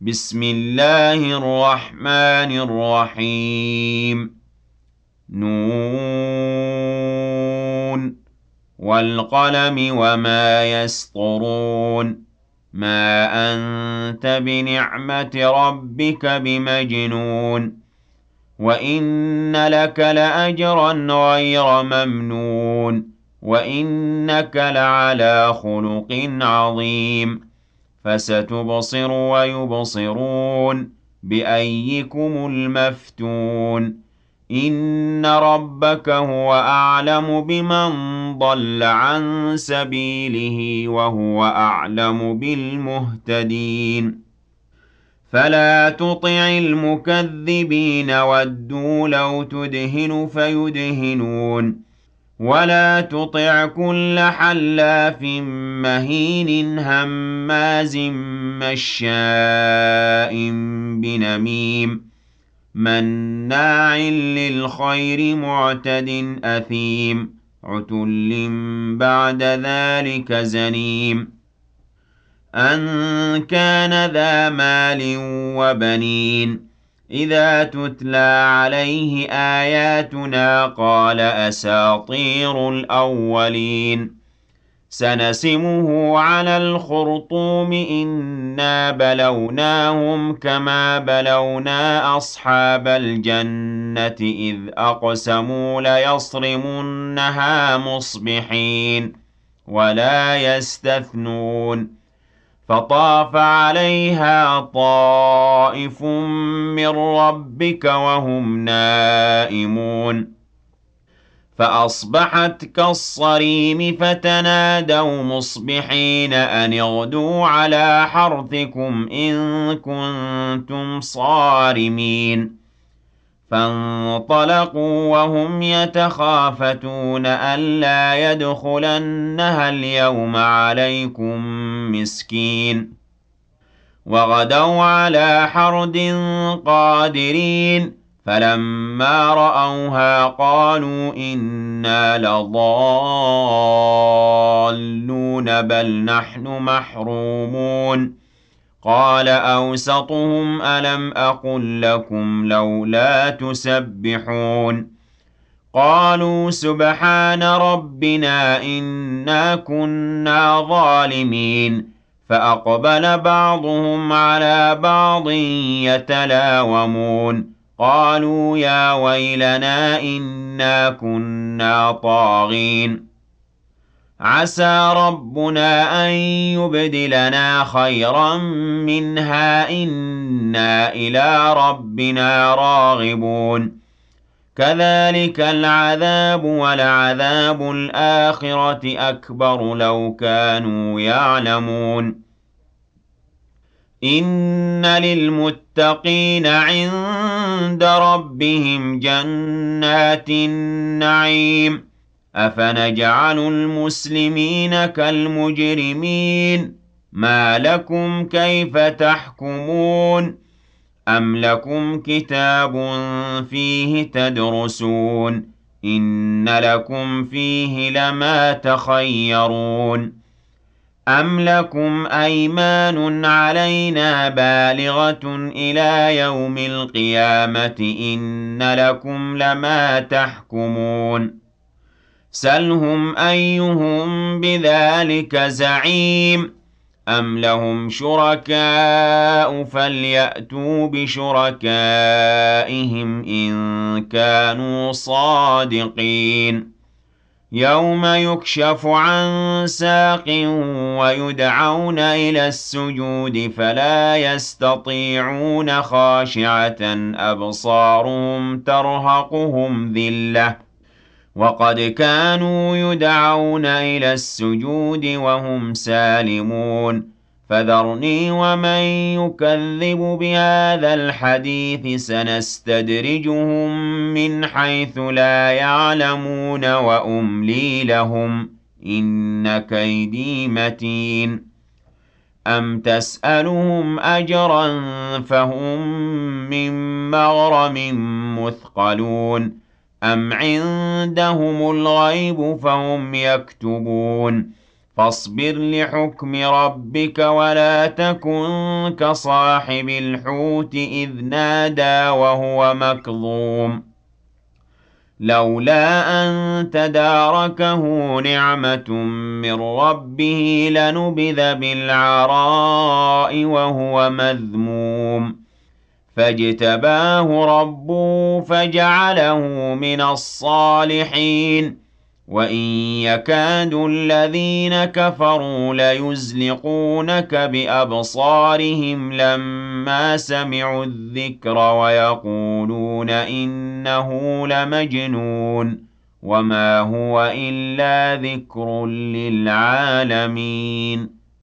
بسم الله الرحمن الرحيم. نون والقلم وما يسطرون. ما أنت بنعمة ربك بمجنون. وإن لك لأجرا غير ممنون. وإنك لعلى خلق عظيم. فستبصر ويبصرون بأيكم المفتون. إن ربك هو أعلم بمن ضل عن سبيله وهو أعلم بالمهتدين. فلا تطع المكذبين ودوا لو تدهن فيدهنون. ولا تطع كل حلاف مهين هماز مشاء بنميم مناع للخير معتد أثيم عتل بعد ذلك زنيم أن كان ذا مال وبنين. إذا تتلى عليه آياتنا قال أساطير الأولين. سنسمه على الخرطوم إنا بلوناهم كما بلونا أصحاب الجنة إذ أقسموا ليصرمنها مصبحين ولا يستثنون. فطاف عليها طائف من ربك وهم نائمون فأصبحت كالصريم فتنادوا مصبحين أن اغدوا على حرثكم إن كنتم صارمين. فانطلقوا وهم يتخافتون ألا يدخلنها اليوم عليكم مسكين. وغدوا على حرد قادرين. فلما رأوها قالوا إنا لضالون بل نحن محرومون. قال أوسطهم ألم أقل لكم لولا تسبحون. قالوا سبحان ربنا إنا كنا ظالمين. فأقبل بعضهم على بعض يتلاومون قالوا يا ويلنا إنا كنا طاغين. عسى ربنا أن يبدلنا خيرا منها إنا إلى ربنا راغبون. كذلك العذاب ولعذاب الآخرة أكبر لو كانوا يعلمون. إن للمتقين عند ربهم جنات النعيم. أفنجعل المسلمين كالمجرمين ما لكم كيف تحكمون. أم لكم كتاب فيه تدرسون إن لكم فيه لما تخيرون. أم لكم أيمان علينا بالغة إلى يوم القيامة إن لكم لما تحكمون. سلهم أيهم بذلك زعيم. أم لهم شركاء فليأتوا بشركائهم إن كانوا صادقين. يوم يكشف عن ساق ويدعون إلى السجود فلا يستطيعون خاشعة أبصارهم ترهقهم ذلة وقد كانوا يدعون إلى السجود وهم سالمون. فذرني ومن يكذب بهذا الحديث سنستدرجهم من حيث لا يعلمون وأملي لهم إن كيدي متين. أم تسألهم أجرا فهم من مغرم مثقلون. أم عندهم الغيب فهم يكتبون. فاصبر لحكم ربك ولا تكن كصاحب الحوت إذ نادى وهو مكظوم لولا أن تداركه نعمة من ربه لنبذ بالعراء وهو مذموم فاجتباه ربه فجعله من الصالحين وإن يكاد الذين كفروا ليزلقونك بأبصارهم لما سمعوا الذكر ويقولون إنه لمجنون وما هو إلا ذكر للعالمين